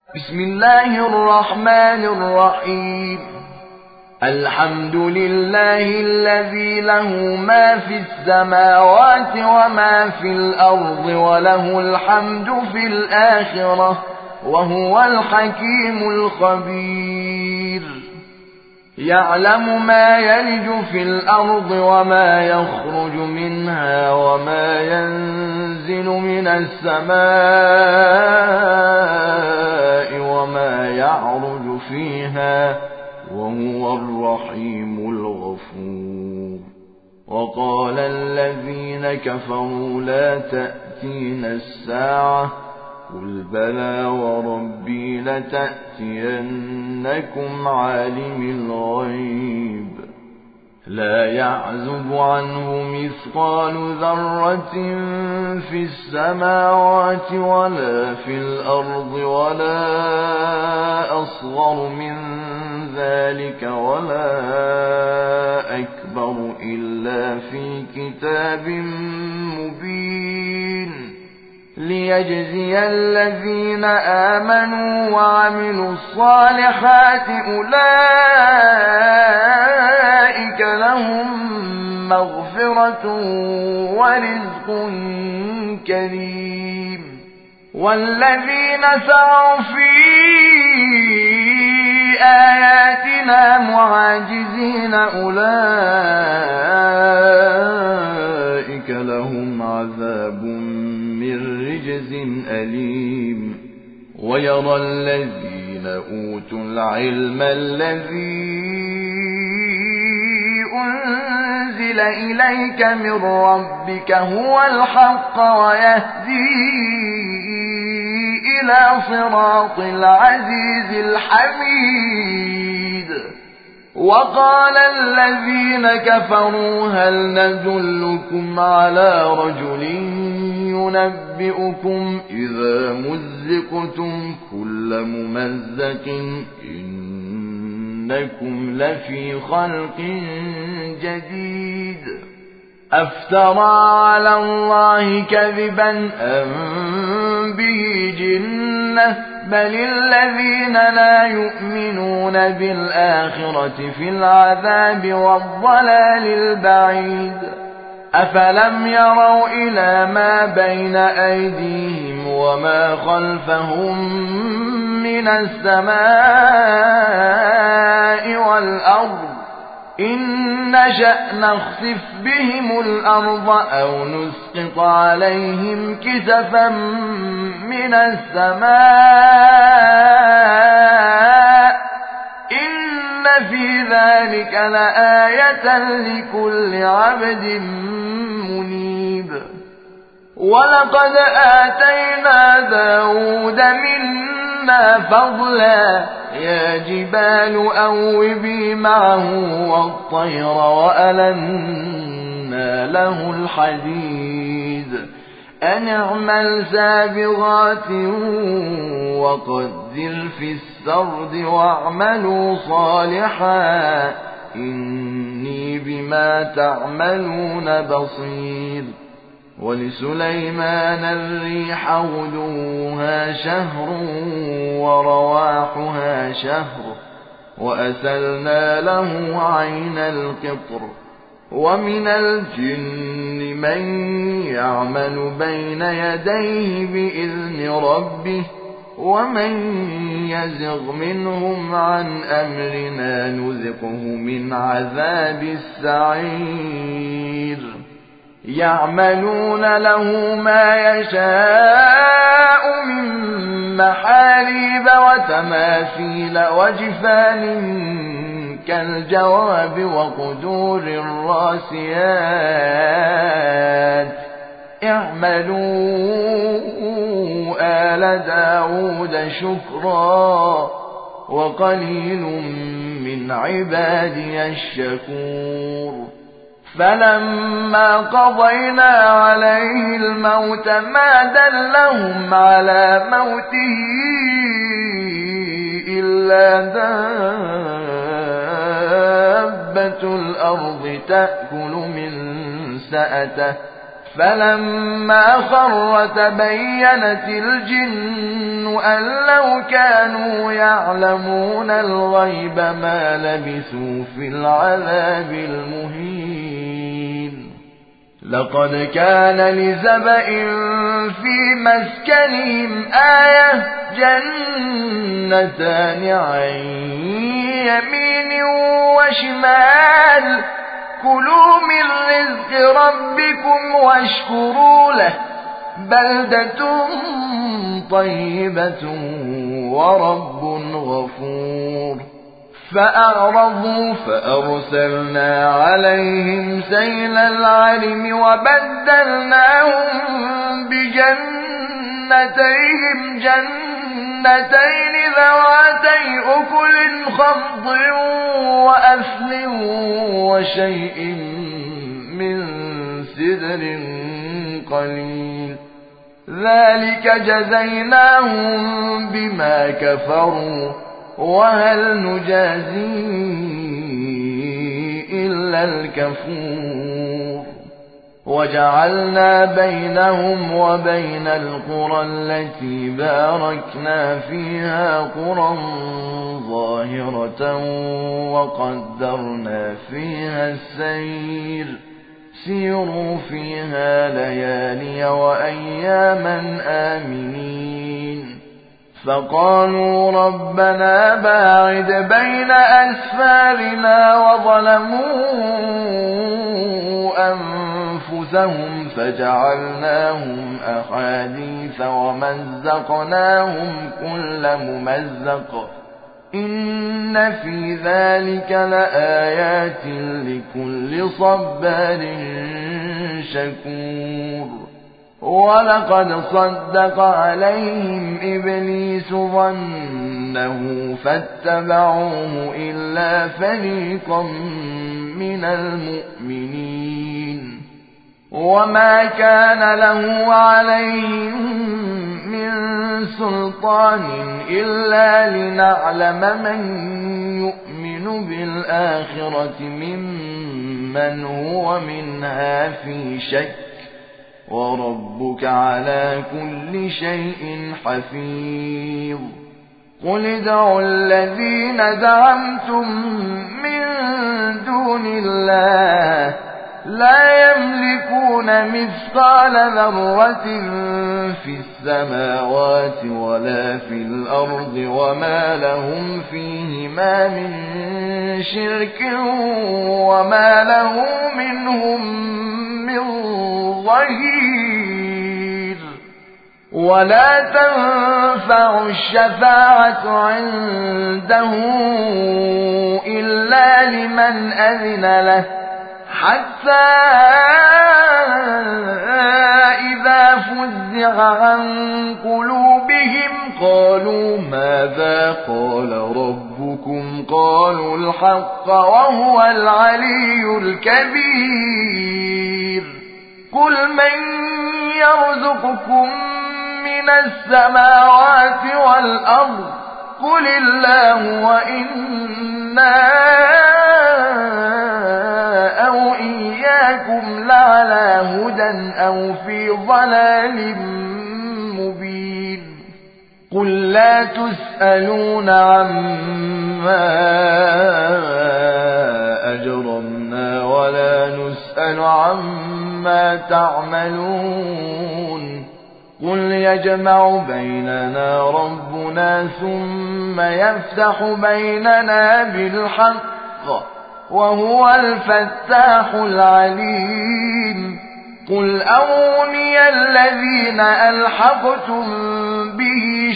بسم الله الرحمن الرحيم. الحمد لله الذي له ما في السماوات وما في الأرض وله الحمد في الآخرة وهو الحكيم الخبير. يعلم ما يلج في الأرض وما يخرج منها وما ينزل من السماء وما يعرج فيها وهو الرحيم الغفور. وقال الذين كفروا لا تأتينا الساعة قل بلى وربي لتأتينكم عالم الغيب لا يعزب عنه مثقال ذرة في السماوات ولا في الأرض ولا أصغر من ذلك ولا أكبر إلا في كتاب مبين ليجزي الذين آمنوا وعملوا الصالحات أولئك لهم مغفرة ورزق كريم. والذين سعوا في آياتنا معاجزين أولئك لهم عذاب من رجز أليم. ويرى الذين أوتوا العلم الذي أنزل إليك من ربك هو الحق ويهدي إلى صراط العزيز الحميد. وقال الذين كفروا هل ندلكم على رجل ينبئكم إذا مزقتم كل ممزق إنكم لفي خلق جديد أفترى على الله كذبا أم به جنة بل الذين لا يؤمنون بالآخرة في العذاب والضلال البعيد. أفلم يروا إلى ما بين أيديهم وما خلفهم من السماء والأرض إن نشأ نخسف بهم الأرض أو نسقط عليهم كسفا من السماء إن في ذلك لآية لكل عبد منيب. ولقد آتينا داود منا فضلا يا جبال أوبي معه والطير وألنا له الحديد أن اعمل سابغات وقدر في السرد واعملوا صالحا إني بما تعملون بصير. ولسليمان الريح غدوها شهر ورواحها شهر وأسلنا له عين القطر. ومن الجن من يعمل بين يديه بإذن ربه ومن يزغ منهم عن أمرنا نذقه من عذاب السعير. يعملون له ما يشاء من محاريب وتماثيل وجفان كالجواب وقدور الراسيات اعملوا آل داود شكرا وقليل من عبادي الشكور. فلما قضينا عليه الموت ما دلهم على موته إلا دابة الأرض تأكل من سأته فلما خر تبينت الجن أن لو كانوا يعلمون الغيب ما لبثوا في العذاب المهين. لقد كان لسبإ في مسكنهم آية جنتان عن يمين وشمال كلوا من رزق ربكم واشكروا له بلدة طيبة ورب غفور. فأعرضوا فأرسلنا عليهم سيل العرم وبدلناهم بجنتيهم جنتين ذواتي أكل خضر وأثل وشيء من سدر قليل ذلك جزيناهم بما كفروا وهل نجازي إلا الكفور. وجعلنا بينهم وبين القرى التي باركنا فيها قرى ظاهرة وقدرنا فيها السير سيروا فيها ليالي وأياما آمنين. فقالوا ربنا باعد بين أسفارنا وظلموا أنفسهم فجعلناهم أحاديث ومزقناهم كل ممزق إن في ذلك لآيات لكل صبار شكور. ولقد صدق عليهم إبليس ظنه فاتبعوه إلا فريقا من المؤمنين. وما كان له عليهم من سلطان إلا لنعلم من يؤمن بالآخرة ممن هو منها في شك وربك على كل شيء حفيظ. قل ادعوا الذين زعمتم من دون الله لا يملكون مثقال ذرة في السماوات ولا في الأرض وما لهم فيهما من شرك وما له منهم من ظهير. ولا تنفع الشفاعة عنده إلا لمن أذن له حتى إذا فزع عن قلوبهم قالوا ماذا قال ربكم قالوا الحق وهو العلي الكبير. قل من يرزقكم من السماوات والأرض قل الله وإنا أو إياكم لعلى هدى أو في ضلال مبين. قل لا تسألون عما أجرمنا ولا نسأل عما تعملون. قل يجمع بيننا ربنا ثم يفتح بيننا بالحق وهو الفتاح العليم. قل أروني الذين ألحقتم به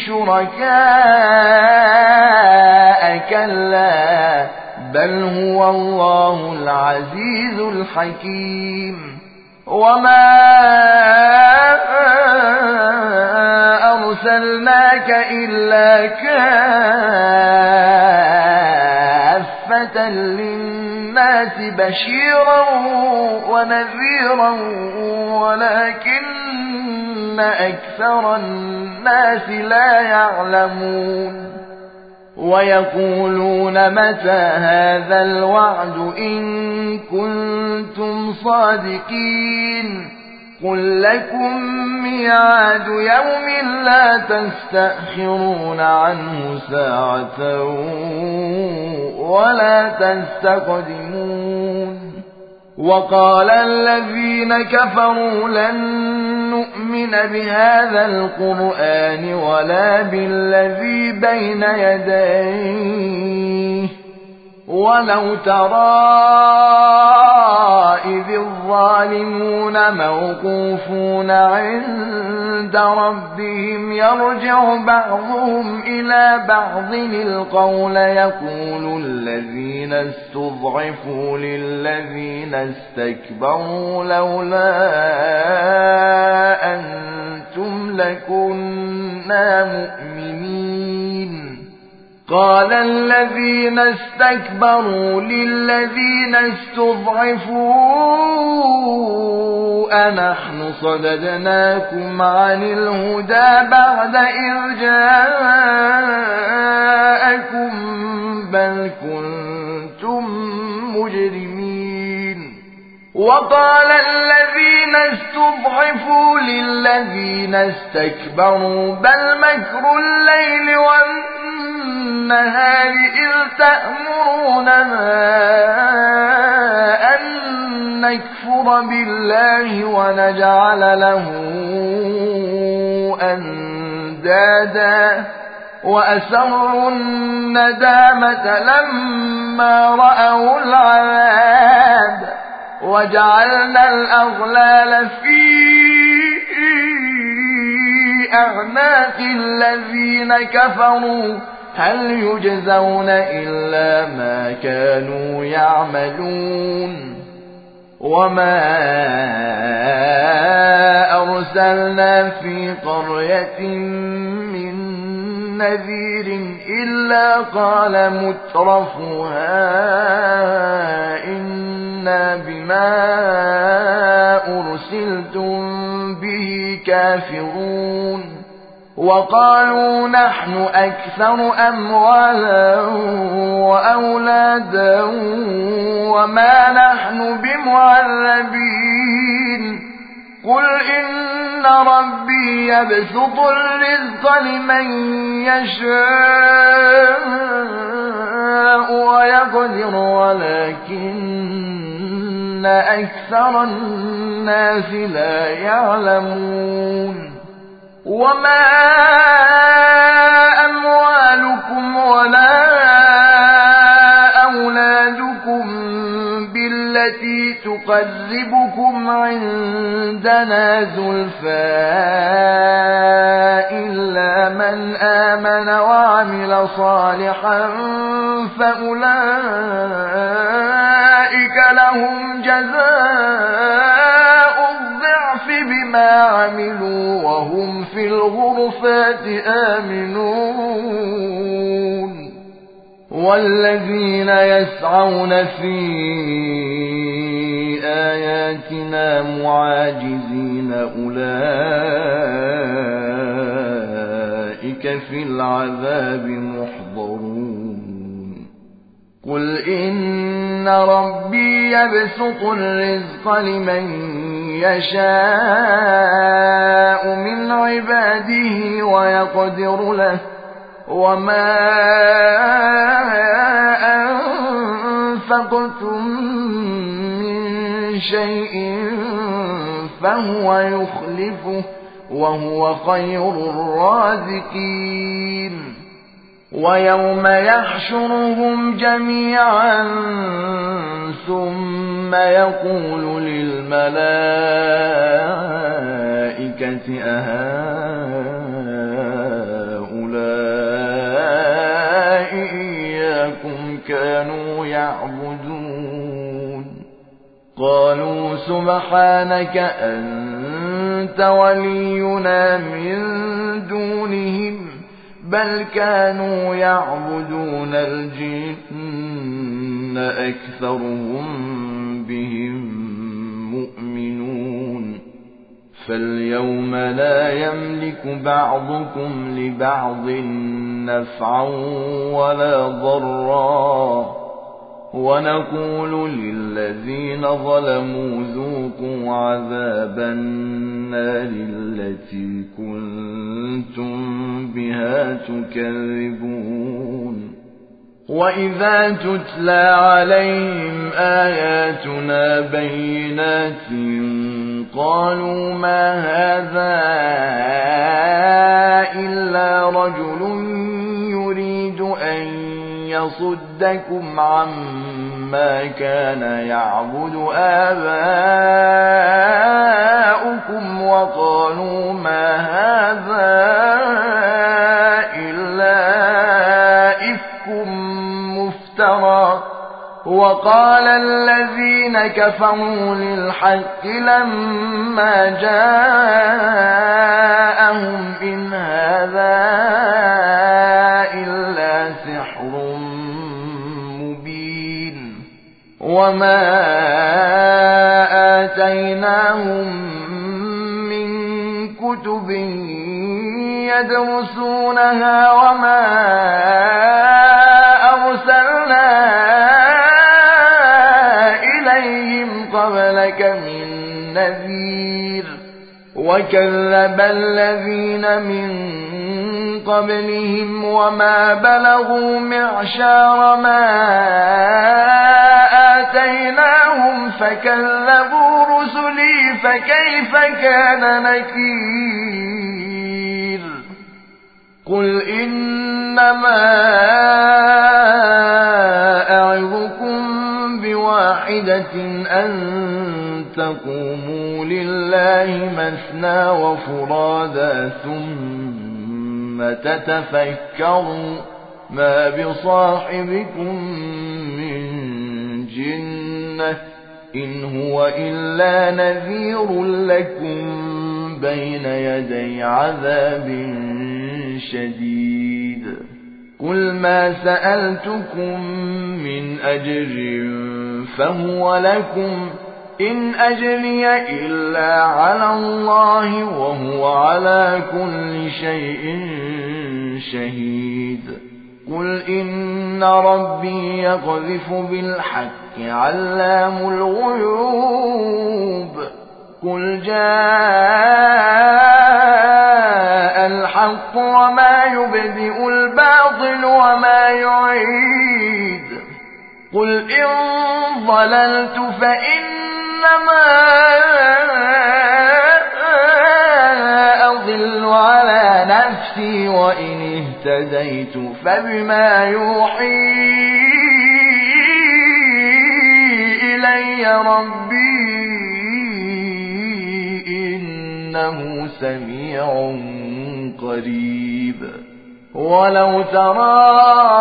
شركاء كلا بل هو الله العزيز الحكيم. وما أرسلناك إلا كافة للناس بشيرا ونذيرا ولكن أكثر الناس لا يعلمون. ويقولون متى هذا الوعد إن كنتم صادقين. قل لكم ميعاد يوم لا تستأخرون عنه ساعة ولا تستقدمون وقال الذين كفروا لن نؤمن بهذا القرآن ولا بالذي بين يديه ولو ترى إذ الظالمون موقوفون عند ربهم يرجع بعضهم إلى بعض القول يقول الذين استضعفوا للذين استكبروا لولا أنتم لكنا مؤمنين قال الذين استكبروا للذين استضعفوا أنحن صددناكم عن الهدى بعد إذ جاءكم بل كنتم مجرمين وقال الذين استضعفوا للذين استكبروا بل مكر الليل والنهار إذ تأمروننا أن نكفر بالله ونجعل له أندادا وأسروا الندامة لما رأوا العذاب وجعلنا الأغلال في أعناق الذين كفروا هل يجزون إلا ما كانوا يعملون وما أرسلنا في قرية من نذير إلا قال مترفوها إنا بما أرسلتم به كافرون وقالوا نحن أكثر أموالا وأولادا وما نحن بمعذبين قل إن ربي يبسط الرزق لمن يشاء ويقدر ولكن أكثر الناس لا يعلمون وما أموالكم ولا أولادكم بالتي تقربكم عندنا زلفى إلا من آمن وعمل صالحا فأولئك لهم جزاء الضعف بما عملوا وهم في الغرفات آمنون والذين يسعون في آياتنا معاجزين أولئك في العذاب محضرون قل إن ربي يبسط الرزق لمن يشاء من عباده ويقدر له وما أنفقتم من شيء فهو يخلفه وهو خير الرازقين ويوم يحشرهم جميعا ثم يقول للملائكة أهؤلاء إياكم كانوا يعبدون قالوا سبحانك أنت ولينا من دونهم بل كانوا يعبدون الجن أكثرهم بهم مؤمنون فاليوم لا يملك بعضكم لبعض نفعا ولا ضرا ونقول للذين ظلموا ذوقوا عذاب النار التي كنتم بها تكذبون وإذا تتلى عليهم آياتنا بينات قالوا ما هذا إلا رجل يريد أن يصدكم عما كان يعبد آباؤكم وقالوا ما هذا إلا إفك مفترى وقال الذين كفروا للحق لما جاءهم إن هذا إلا سحر مبين وما آتيناهم من كتب يدرسونها وما أرسلنا إليهم قبلك من نذير وكذب الذين من قبلهم وما بلغوا معشار ما آتيناهم فكذبوا رسلي فكيف كان نكير قل إنما أعظكم بواحدة أن تقوموا لله مثنى وفرادا ثم تتفكروا ما بصاحبكم من جنة إن هو إلا نذير لكم بين يدي عذاب شديد قل ما سألتكم من أجر فهو لكم إن أجري إلا على الله وهو على كل شيء شهيد قل إن ربي يقذف بالحق علام الغيوب قل جاء الحق وما يبدئ الباطل وما يعيد قل إن ضللت فإنما أضل على نفسي وإن اهتديت فبما يوحي إلي ربي إنه سميع قريب ولو ترى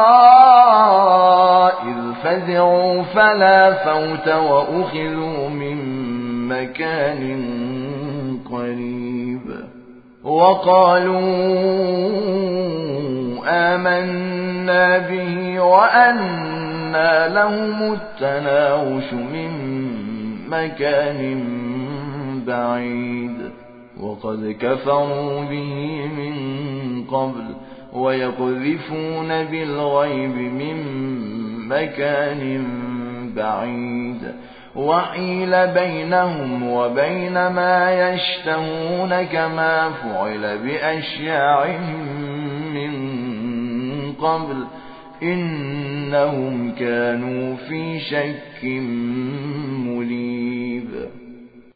إذ فزعوا فلا فوت وأخذوا من مكان قريب وقالوا آمنا به وأنى لهم التناوش من مكان بعيد وقد كفروا به من قبل ويقذفون بالغيب من مكان بعيد وحيل بينهم وبين ما يشتهون كما فعل بأشياعهم من قبل إنهم كانوا في شك مريب